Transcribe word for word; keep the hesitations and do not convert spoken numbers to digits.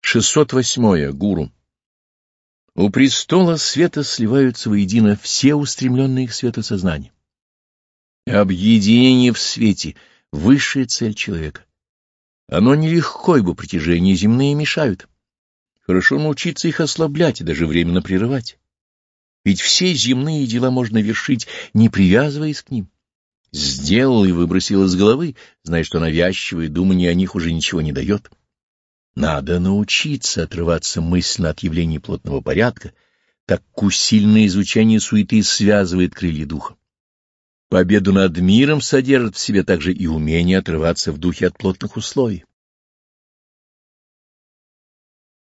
шестьсот восьмое. Гуру. У престола света сливаются воедино все устремленные к свету сознания. Объединение в свете — высшая цель человека. Оно нелегко, ибо притяжения земные мешают. Хорошо научиться их ослаблять и даже временно прерывать. Ведь все земные дела можно вершить, не привязываясь к ним. Сделал и выбросил из головы, зная, что навязчивое думание о них уже ничего не дает. Надо научиться отрываться мысленно от явлений плотного порядка, так как усиленное изучение суеты связывает крылья духа. Победу над миром содержит в себе также и умение отрываться в духе от плотных условий.